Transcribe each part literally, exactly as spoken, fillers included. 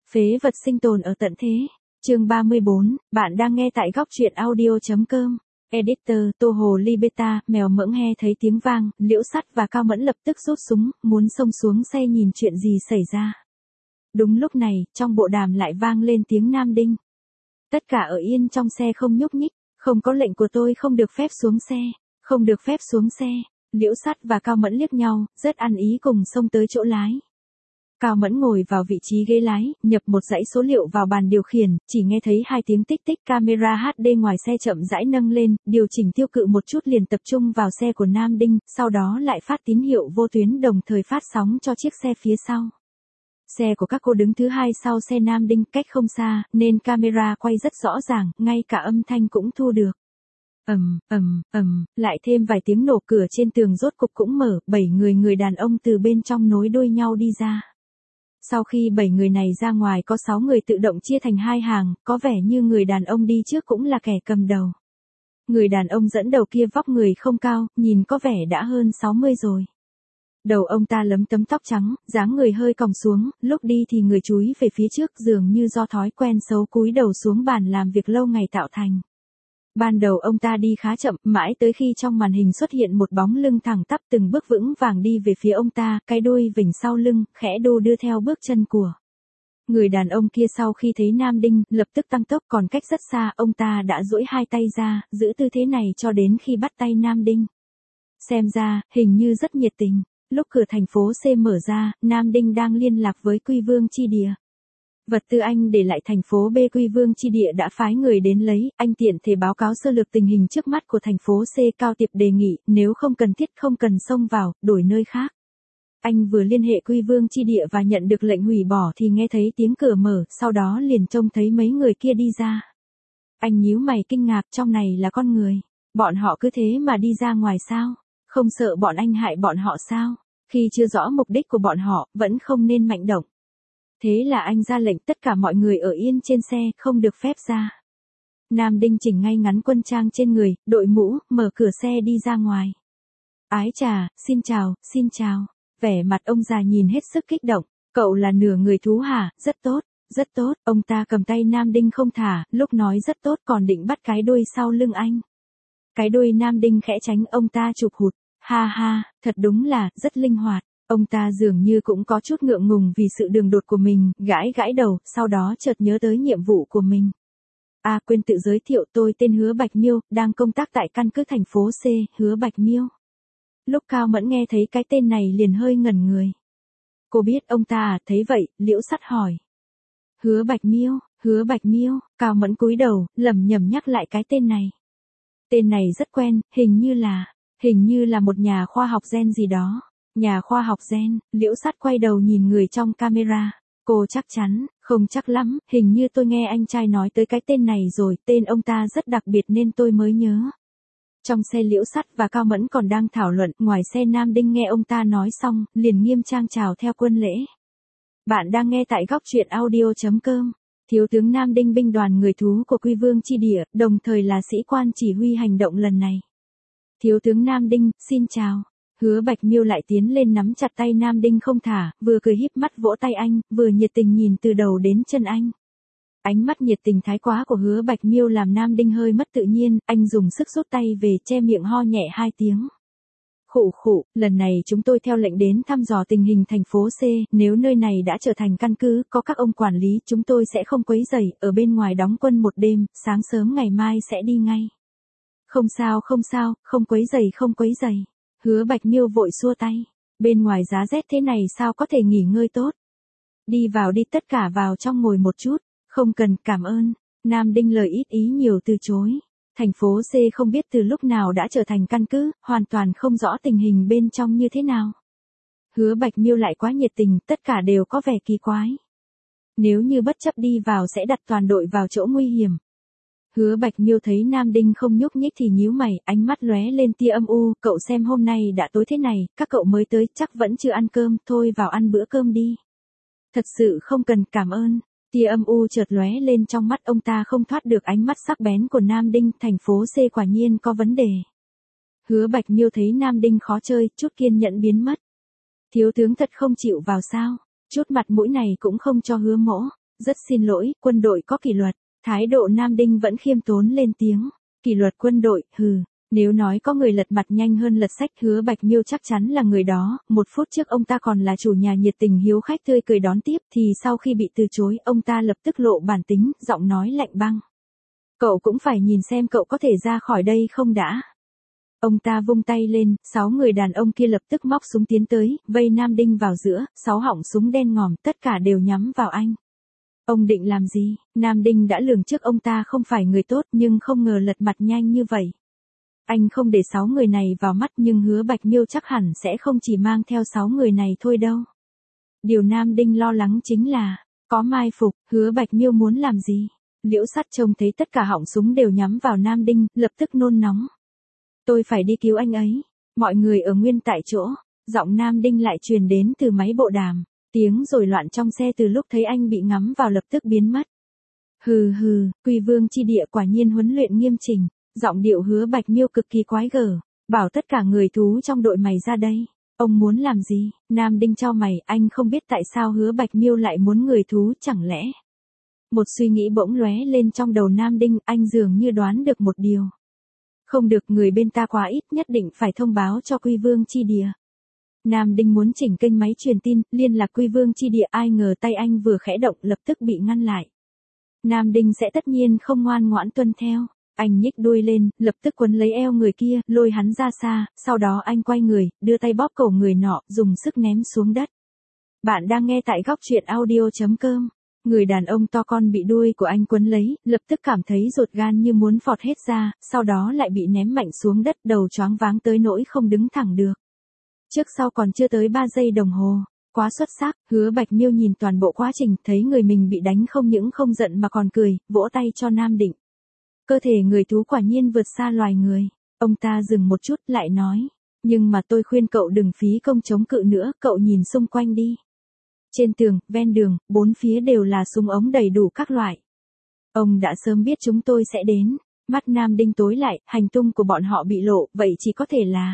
Phế vật sinh tồn ở tận thế. Chương ba mươi bốn, bạn đang nghe tại góc truyện audio.com. Editor, Tô Hồ Ly Beta, mèo mẫng he thấy tiếng vang, Liễu Sắt và Cao Mẫn lập tức rút súng, muốn xông xuống xe nhìn chuyện gì xảy ra. Đúng lúc này, trong bộ đàm lại vang lên tiếng Nam Đinh. Tất cả ở yên trong xe không nhúc nhích, không có lệnh của tôi không được phép xuống xe, không được phép xuống xe. Liễu Sắt và Cao Mẫn liếc nhau, rất ăn ý cùng xông tới chỗ lái. Cao Mẫn ngồi vào vị trí ghế lái, nhập một dãy số liệu vào bàn điều khiển, chỉ nghe thấy hai tiếng tích tích camera hát đê ngoài xe chậm rãi nâng lên, điều chỉnh tiêu cự một chút liền tập trung vào xe của Nam Đinh, sau đó lại phát tín hiệu vô tuyến đồng thời phát sóng cho chiếc xe phía sau. Xe của các cô đứng thứ hai sau xe Nam Đinh cách không xa, nên camera quay rất rõ ràng, ngay cả âm thanh cũng thu được. Ầm, ầm, ầm, lại thêm vài tiếng nổ, cửa trên tường rốt cục cũng mở, bảy người người đàn ông từ bên trong nối đuôi nhau đi ra. Sau khi bảy người này ra ngoài có sáu người tự động chia thành hai hàng, có vẻ như người đàn ông đi trước cũng là kẻ cầm đầu. Người đàn ông dẫn đầu kia vóc người không cao, nhìn có vẻ đã hơn sáu mươi rồi. Đầu ông ta lấm tấm tóc trắng, dáng người hơi còng xuống, lúc đi thì người chúi về phía trước dường như do thói quen xấu cúi đầu xuống bàn làm việc lâu ngày tạo thành. Ban đầu ông ta đi khá chậm, mãi tới khi trong màn hình xuất hiện một bóng lưng thẳng tắp từng bước vững vàng đi về phía ông ta, cái đuôi vểnh sau lưng, khẽ đu đưa theo bước chân của người đàn ông kia. Sau khi thấy Nam Đinh, lập tức tăng tốc, còn cách rất xa, ông ta đã duỗi hai tay ra, giữ tư thế này cho đến khi bắt tay Nam Đinh. Xem ra, hình như rất nhiệt tình. Lúc cửa thành phố C mở ra, Nam Đinh đang liên lạc với Quy Vương Chi Địa. Vật tư anh để lại thành phố B, Quy Vương Chi Địa đã phái người đến lấy, anh tiện thể báo cáo sơ lược tình hình trước mắt của thành phố C. Cao Tiệp đề nghị, nếu không cần thiết không cần xông vào, đổi nơi khác. Anh vừa liên hệ Quy Vương Chi Địa và nhận được lệnh hủy bỏ thì nghe thấy tiếng cửa mở, sau đó liền trông thấy mấy người kia đi ra. Anh nhíu mày kinh ngạc, trong này là con người. Bọn họ cứ thế mà đi ra ngoài sao? Không sợ bọn anh hại bọn họ sao? Khi chưa rõ mục đích của bọn họ, vẫn không nên mạnh động. Thế là anh ra lệnh tất cả mọi người ở yên trên xe, không được phép ra. Nam Đinh chỉnh ngay ngắn quân trang trên người, đội mũ, mở cửa xe đi ra ngoài. Ái chà, xin chào, xin chào. Vẻ mặt ông già nhìn hết sức kích động. Cậu là nửa người thú hả? Rất tốt, rất tốt. Ông ta cầm tay Nam Đinh không thả, lúc nói rất tốt còn định bắt cái đuôi sau lưng anh. Cái đuôi Nam Đinh khẽ tránh, ông ta chụp hụt. Ha ha, thật đúng là, rất linh hoạt. Ông ta dường như cũng có chút ngượng ngùng vì sự đường đột của mình, gãi gãi đầu, sau đó chợt nhớ tới nhiệm vụ của mình. À, quên tự giới thiệu, tôi tên Hứa Bạch Miêu, đang công tác tại căn cứ thành phố C, Hứa Bạch Miêu. Lúc Cao Mẫn nghe thấy cái tên này liền hơi ngẩn người. Cô biết ông ta à? Thấy vậy, Liễu Sắt hỏi. Hứa Bạch Miêu, Hứa Bạch Miêu, Cao Mẫn cúi đầu, lẩm nhẩm nhắc lại cái tên này. Tên này rất quen, hình như là, hình như là một nhà khoa học gen gì đó. Nhà khoa học gen, Liễu Sắt quay đầu nhìn người trong camera. Cô chắc chắn, không chắc lắm, hình như tôi nghe anh trai nói tới cái tên này rồi, tên ông ta rất đặc biệt nên tôi mới nhớ. Trong xe Liễu Sắt và Cao Mẫn còn đang thảo luận, ngoài xe Nam Đinh nghe ông ta nói xong, liền nghiêm trang chào theo quân lễ. Bạn đang nghe tại góc truyện audio.com. Thiếu tướng Nam Đinh, binh đoàn người thú của Quy Vương Chi Địa, đồng thời là sĩ quan chỉ huy hành động lần này. Thiếu tướng Nam Đinh, xin chào. Hứa Bạch Miêu lại tiến lên nắm chặt tay Nam Đinh không thả, vừa cười híp mắt vỗ tay anh, vừa nhiệt tình nhìn từ đầu đến chân anh. Ánh mắt nhiệt tình thái quá của Hứa Bạch Miêu làm Nam Đinh hơi mất tự nhiên, anh dùng sức rút tay về, che miệng ho nhẹ hai tiếng. Khụ khụ, lần này chúng tôi theo lệnh đến thăm dò tình hình thành phố C, nếu nơi này đã trở thành căn cứ, có các ông quản lý, chúng tôi sẽ không quấy rầy, ở bên ngoài đóng quân một đêm, sáng sớm ngày mai sẽ đi ngay. Không sao không sao, không quấy rầy không quấy rầy. Hứa Bạch Miêu vội xua tay. Bên ngoài giá rét thế này sao có thể nghỉ ngơi tốt. Đi vào đi, tất cả vào trong ngồi một chút. Không cần, cảm ơn. Nam Đinh lời ít ý nhiều từ chối. Thành phố C không biết từ lúc nào đã trở thành căn cứ, hoàn toàn không rõ tình hình bên trong như thế nào. Hứa Bạch Miêu lại quá nhiệt tình, tất cả đều có vẻ kỳ quái. Nếu như bất chấp đi vào sẽ đặt toàn đội vào chỗ nguy hiểm. Hứa Bạch Miêu thấy Nam Đinh không nhúc nhích thì nhíu mày, ánh mắt lóe lên tia âm u, cậu xem hôm nay đã tối thế này, các cậu mới tới, chắc vẫn chưa ăn cơm, thôi vào ăn bữa cơm đi. Thật sự không cần, cảm ơn. Tia âm u chợt lóe lên trong mắt ông ta, không thoát được ánh mắt sắc bén của Nam Đinh, thành phố C quả nhiên có vấn đề. Hứa Bạch Miêu thấy Nam Đinh khó chơi, chút kiên nhẫn biến mất. Thiếu tướng thật không chịu vào sao? Chút mặt mũi này cũng không cho Hứa Mỗ. Rất xin lỗi, quân đội có kỷ luật. Thái độ Nam Đinh vẫn khiêm tốn lên tiếng. Kỷ luật quân đội, hừ. Nếu nói có người lật mặt nhanh hơn lật sách, Hứa Bạch Miêu chắc chắn là người đó. Một phút trước ông ta còn là chủ nhà nhiệt tình hiếu khách tươi cười đón tiếp, thì sau khi bị từ chối, ông ta lập tức lộ bản tính, giọng nói lạnh băng. Cậu cũng phải nhìn xem cậu có thể ra khỏi đây không đã. Ông ta vung tay lên, sáu người đàn ông kia lập tức móc súng tiến tới, vây Nam Đinh vào giữa, sáu họng súng đen ngòm, tất cả đều nhắm vào anh. Ông định làm gì? Nam Đinh đã lường trước ông ta không phải người tốt, nhưng không ngờ lật mặt nhanh như vậy. Anh không để sáu người này vào mắt, nhưng Hứa Bạch Miêu chắc hẳn sẽ không chỉ mang theo sáu người này thôi đâu. Điều Nam Đinh lo lắng chính là, có mai phục, Hứa Bạch Miêu muốn làm gì? Liễu Sắt trông thấy tất cả họng súng đều nhắm vào Nam Đinh, lập tức nôn nóng. Tôi phải đi cứu anh ấy. Mọi người ở nguyên tại chỗ. Giọng Nam Đinh lại truyền đến từ máy bộ đàm. Tiếng rồi loạn trong xe từ lúc thấy anh bị ngắm vào lập tức biến mất. Hừ hừ, Quy Vương chi địa quả nhiên huấn luyện nghiêm chỉnh. Giọng điệu Hứa Bạch Miêu cực kỳ quái gở. Bảo tất cả người thú trong đội mày ra đây. Ông muốn làm gì? Nam Đinh chau mày, anh không biết tại sao Hứa Bạch Miêu lại muốn người thú, chẳng lẽ? Một suy nghĩ bỗng lóe lên trong đầu Nam Đinh, anh dường như đoán được một điều. Không được, người bên ta quá ít, nhất định phải thông báo cho Quy Vương chi địa. Nam Đinh muốn chỉnh kênh máy truyền tin, liên lạc Quy Vương chi địa, ai ngờ tay anh vừa khẽ động lập tức bị ngăn lại. Nam Đinh sẽ tất nhiên không ngoan ngoãn tuân theo. Anh nhích đuôi lên, lập tức quấn lấy eo người kia, lôi hắn ra xa, sau đó anh quay người, đưa tay bóp cổ người nọ, dùng sức ném xuống đất. Bạn đang nghe tại góc truyện audio chấm com. Người đàn ông to con bị đuôi của anh quấn lấy, lập tức cảm thấy ruột gan như muốn phọt hết ra, sau đó lại bị ném mạnh xuống đất, đầu choáng váng tới nỗi không đứng thẳng được. Trước sau còn chưa tới ba giây đồng hồ. Quá xuất sắc, Hứa Bạch Miêu nhìn toàn bộ quá trình, thấy người mình bị đánh không những không giận mà còn cười, vỗ tay cho Nam Định. Cơ thể người thú quả nhiên vượt xa loài người. Ông ta dừng một chút lại nói. Nhưng mà tôi khuyên cậu đừng phí công chống cự nữa, cậu nhìn xung quanh đi. Trên tường, ven đường, bốn phía đều là súng ống đầy đủ các loại. Ông đã sớm biết chúng tôi sẽ đến. Mắt Nam Đinh tối lại, hành tung của bọn họ bị lộ, vậy chỉ có thể là...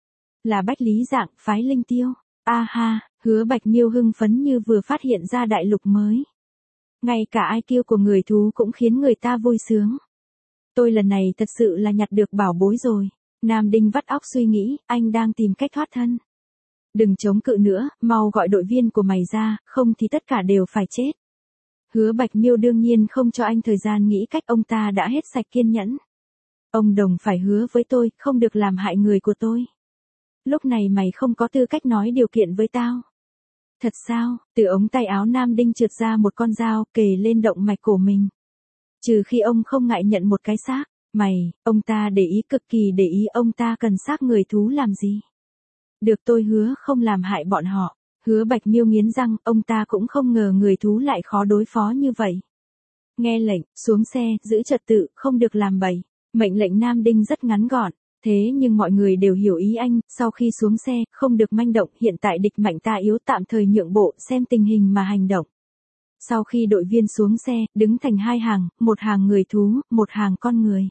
Là Bách Lý Dạng, phái Linh Tiêu. A ha, Hứa Bạch Miêu hưng phấn như vừa phát hiện ra đại lục mới. Ngay cả i kiu của người thú cũng khiến người ta vui sướng. Tôi lần này thật sự là nhặt được bảo bối rồi. Nam Đinh vắt óc suy nghĩ, anh đang tìm cách thoát thân. Đừng chống cự nữa, mau gọi đội viên của mày ra, không thì tất cả đều phải chết. Hứa Bạch Miêu đương nhiên không cho anh thời gian nghĩ cách, ông ta đã hết sạch kiên nhẫn. Ông đồng phải hứa với tôi, không được làm hại người của tôi. Lúc này mày không có tư cách nói điều kiện với tao. Thật sao? Từ ống tay áo Nam Đinh trượt ra một con dao, kề lên động mạch cổ mình. Trừ khi ông không ngại nhận một cái xác. Mày, ông ta để ý, cực kỳ để ý, ông ta cần xác người thú làm gì? Được, tôi hứa không làm hại bọn họ. Hứa Bạch Miêu nghiến răng, ông ta cũng không ngờ người thú lại khó đối phó như vậy. Nghe lệnh, xuống xe, giữ trật tự, không được làm bậy. Mệnh lệnh Nam Đinh rất ngắn gọn. Thế nhưng mọi người đều hiểu ý anh, sau khi xuống xe, không được manh động, hiện tại địch mạnh ta yếu, tạm thời nhượng bộ, xem tình hình mà hành động. Sau khi đội viên xuống xe, đứng thành hai hàng, một hàng người thú, một hàng con người.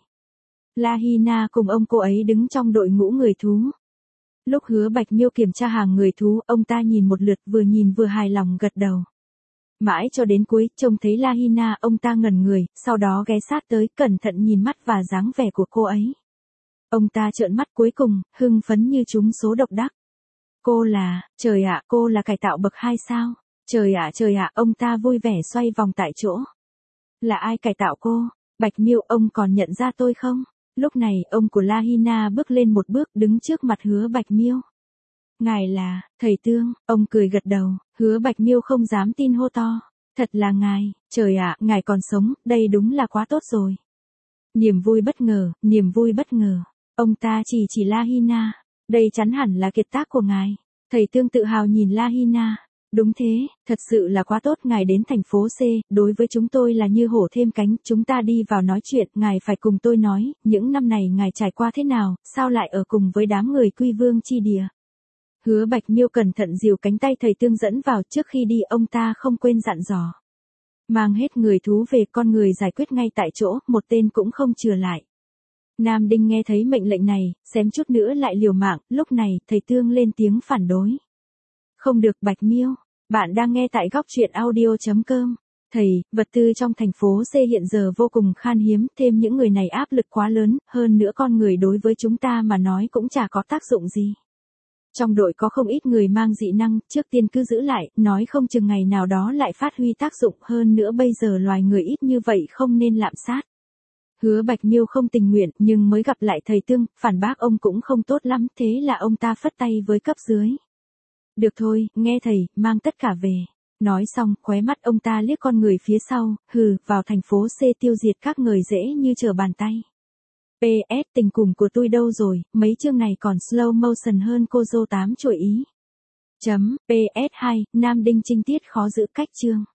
Lahina cùng ông cô ấy đứng trong đội ngũ người thú. Lúc Hứa Bạch Miêu kiểm tra hàng người thú, ông ta nhìn một lượt, vừa nhìn vừa hài lòng gật đầu. Mãi cho đến cuối, trông thấy Lahina, ông ta ngẩn người, sau đó ghé sát tới, cẩn thận nhìn mắt và dáng vẻ của cô ấy. Ông ta trợn mắt cuối cùng, hưng phấn như trúng số độc đắc. Cô là, trời ạ, cô là cải tạo bậc hai sao? Trời ạ trời ạ, ông ta vui vẻ xoay vòng tại chỗ. Là ai cải tạo cô? Bạch Miêu, ông còn nhận ra tôi không? Lúc này, ông của Lahina bước lên một bước, đứng trước mặt Hứa Bạch Miêu. Ngài là, thầy Tương, ông cười gật đầu, Hứa Bạch Miêu không dám tin hô to. Thật là ngài, trời ạ, ngài còn sống, đây đúng là quá tốt rồi. Niềm vui bất ngờ, niềm vui bất ngờ. Ông ta chỉ chỉ Lahina. Đây chắn hẳn là kiệt tác của ngài. Thầy Tương tự hào nhìn Lahina. Đúng thế, thật sự là quá tốt, ngài đến thành phố C, đối với chúng tôi là như hổ thêm cánh, chúng ta đi vào nói chuyện, ngài phải cùng tôi nói, những năm này ngài trải qua thế nào, sao lại ở cùng với đám người Quy Vương chi địa. Hứa Bạch Miêu cẩn thận dìu cánh tay thầy Tương dẫn vào, trước khi đi ông ta không quên dặn dò. Mang hết người thú về, con người giải quyết ngay tại chỗ, một tên cũng không chừa lại. Nam Đinh nghe thấy mệnh lệnh này, xém chút nữa lại liều mạng, lúc này, thầy Tương lên tiếng phản đối. Không được Bạch Miêu, bạn đang nghe tại góc truyện audio chấm com. Thầy, vật tư trong thành phố C hiện giờ vô cùng khan hiếm, thêm những người này áp lực quá lớn, hơn nữa con người đối với chúng ta mà nói cũng chả có tác dụng gì. Trong đội có không ít người mang dị năng, trước tiên cứ giữ lại, nói không chừng ngày nào đó lại phát huy tác dụng, hơn nữa bây giờ loài người ít như vậy không nên lạm sát. Hứa Bạch Miêu không tình nguyện, nhưng mới gặp lại thầy Tương, phản bác ông cũng không tốt lắm, thế là ông ta phất tay với cấp dưới. Được thôi, nghe thầy, mang tất cả về. Nói xong, khóe mắt ông ta liếc con người phía sau, hừ, vào thành phố C tiêu diệt các người dễ như trở bàn tay. pê ét tình cùng của tôi đâu rồi, mấy chương này còn slow motion hơn cô dâu tám chuỗi ý. Chấm, pê ét hai, Nam Đinh Trinh tiết khó giữ cách chương.